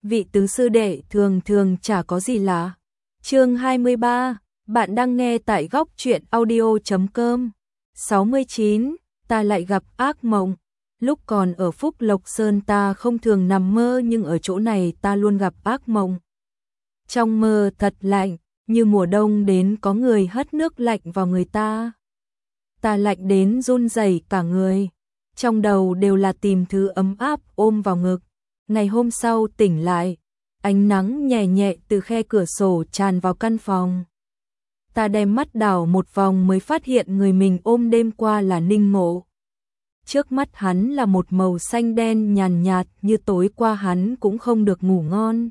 vị tứ sư đệ thường thường chả có gì lạ. Chương 23, bạn đang nghe tại góc truyện audio.com. 69, ta lại gặp ác mộng. Lúc còn ở Phúc Lộc Sơn ta không thường nằm mơ, nhưng ở chỗ này ta luôn gặp ác mộng. Trong mơ thật lạnh, như mùa đông đến có người hất nước lạnh vào người ta. Ta lạnh đến run rẩy cả người, trong đầu đều là tìm thứ ấm áp ôm vào ngực. Ngày hôm sau tỉnh lại, ánh nắng nhẹ nhẹ từ khe cửa sổ tràn vào căn phòng. Ta đem mắt đảo một vòng mới phát hiện người mình ôm đêm qua là Ninh Ngộ. Trước mắt hắn là một màu xanh đen nhàn nhạt, như tối qua hắn cũng không được ngủ ngon.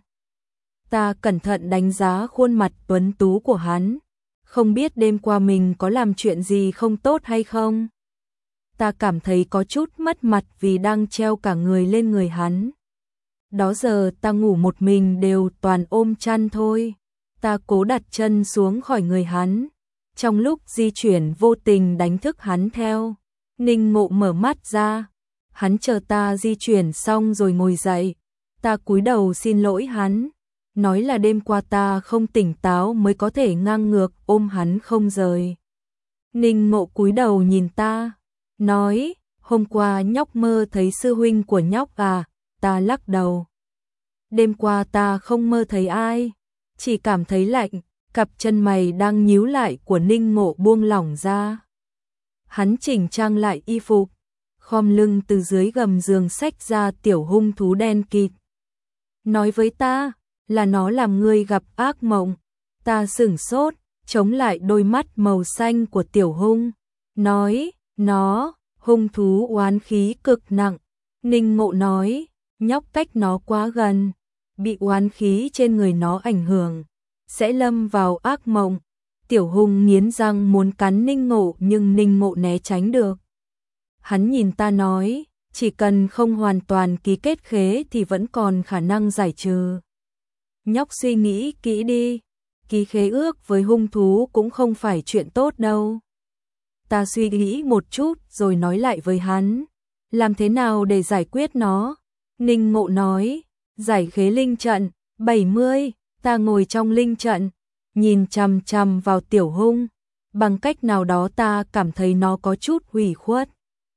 Ta cẩn thận đánh giá khuôn mặt tuấn tú của hắn, không biết đêm qua mình có làm chuyện gì không tốt hay không. Ta cảm thấy có chút mất mặt vì đang treo cả người lên người hắn. Đó giờ ta ngủ một mình đều toàn ôm chăn thôi. Ta cố đặt chân xuống khỏi người hắn, trong lúc di chuyển vô tình đánh thức hắn theo. Ninh Ngộ mở mắt ra, hắn chờ ta di chuyển xong rồi ngồi dậy. Ta cúi đầu xin lỗi hắn, nói là đêm qua ta không tỉnh táo mới có thể ngang ngược ôm hắn không rời. Ninh Ngộ cúi đầu nhìn ta, nói, hôm qua nhóc mơ thấy sư huynh của nhóc à? Ta lắc đầu. Đêm qua ta không mơ thấy ai, chỉ cảm thấy lạnh. Cặp chân mày đang nhíu lại của Ninh Ngộ buông lỏng ra. Hắn chỉnh trang lại y phục, khom lưng từ dưới gầm giường xách ra tiểu hung thú đen kịt. Nói với ta là nó làm ngươi gặp ác mộng. Ta sửng sốt, chống lại đôi mắt màu xanh của tiểu hung, nói, nó, hung thú oán khí cực nặng. Ninh Ngộ nói, nhóc cách nó quá gần, bị oán khí trên người nó ảnh hưởng, sẽ lâm vào ác mộng. Tiểu hung nghiến răng muốn cắn Ninh Ngộ, nhưng Ninh Ngộ né tránh được. Hắn nhìn ta nói, chỉ cần không hoàn toàn ký kết khế thì vẫn còn khả năng giải trừ. Nhóc suy nghĩ kỹ đi, ký khế ước với hung thú cũng không phải chuyện tốt đâu. Ta suy nghĩ một chút rồi nói lại với hắn, làm thế nào để giải quyết nó? Ninh Ngộ nói, giải khế linh trận. 70, ta ngồi trong linh trận, nhìn chằm chằm vào tiểu hung. Bằng cách nào đó ta cảm thấy nó có chút hủy khuất.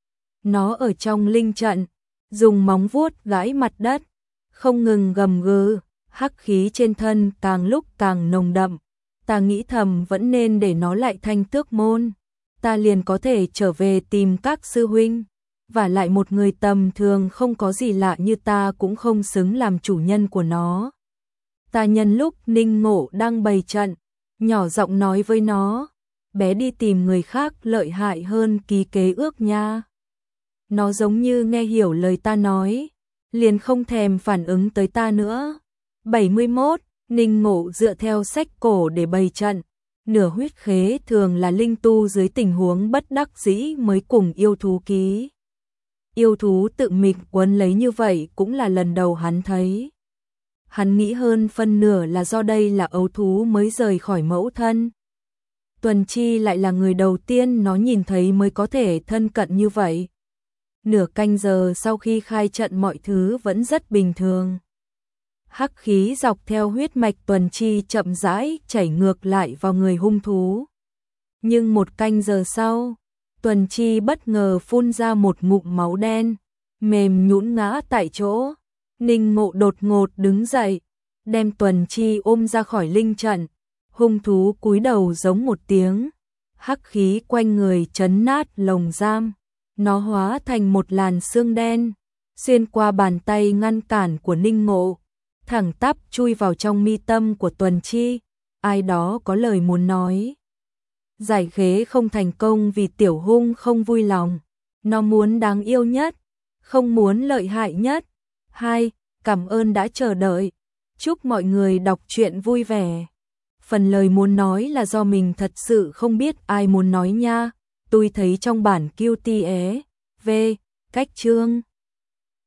Nó ở trong linh trận, dùng móng vuốt gãi mặt đất, không ngừng gầm gừ, hắc khí trên thân càng lúc càng nồng đậm. Ta nghĩ thầm vẫn nên để nó lại Thanh Tước môn, ta liền có thể trở về tìm các sư huynh. Và lại một người tầm thường không có gì lạ như ta cũng không xứng làm chủ nhân của nó. Ta nhân lúc Ninh Ngộ đang bày trận, nhỏ giọng nói với nó, bé đi tìm người khác lợi hại hơn ký kế ước nha. Nó giống như nghe hiểu lời ta nói, liền không thèm phản ứng tới ta nữa. 71, Ninh Ngộ dựa theo sách cổ để bày trận. Nửa huyết khế thường là linh tu dưới tình huống bất đắc dĩ mới cùng yêu thú ký. Yêu thú tự mình quấn lấy như vậy cũng là lần đầu hắn thấy. Hắn nghĩ hơn phân nửa là do đây là ấu thú mới rời khỏi mẫu thân. Tuần Chi lại là người đầu tiên nó nhìn thấy mới có thể thân cận như vậy. Nửa canh giờ sau khi khai trận mọi thứ vẫn rất bình thường. Hắc khí dọc theo huyết mạch Tuần Chi chậm rãi chảy ngược lại vào người hung thú. Nhưng một canh giờ sau, Tuần Chi bất ngờ phun ra một ngụm máu đen, mềm nhũn ngã tại chỗ. Ninh Ngộ đột ngột đứng dậy, đem Tuần Chi ôm ra khỏi linh trận. Hung thú cúi đầu giống một tiếng, hắc khí quanh người chấn nát lồng giam. Nó hóa thành một làn xương đen, xuyên qua bàn tay ngăn cản của Ninh Ngộ, thẳng tắp chui vào trong mi tâm của Tuần Chi. Ai đó có lời muốn nói. Giải khế không thành công vì tiểu hung không vui lòng. Nó muốn đáng yêu nhất, không muốn lợi hại nhất. 2. Cảm ơn đã chờ đợi. Chúc mọi người đọc truyện vui vẻ. Phần lời muốn nói là do mình thật sự không biết ai muốn nói nha. Tôi thấy trong bản QTE, V, cách chương.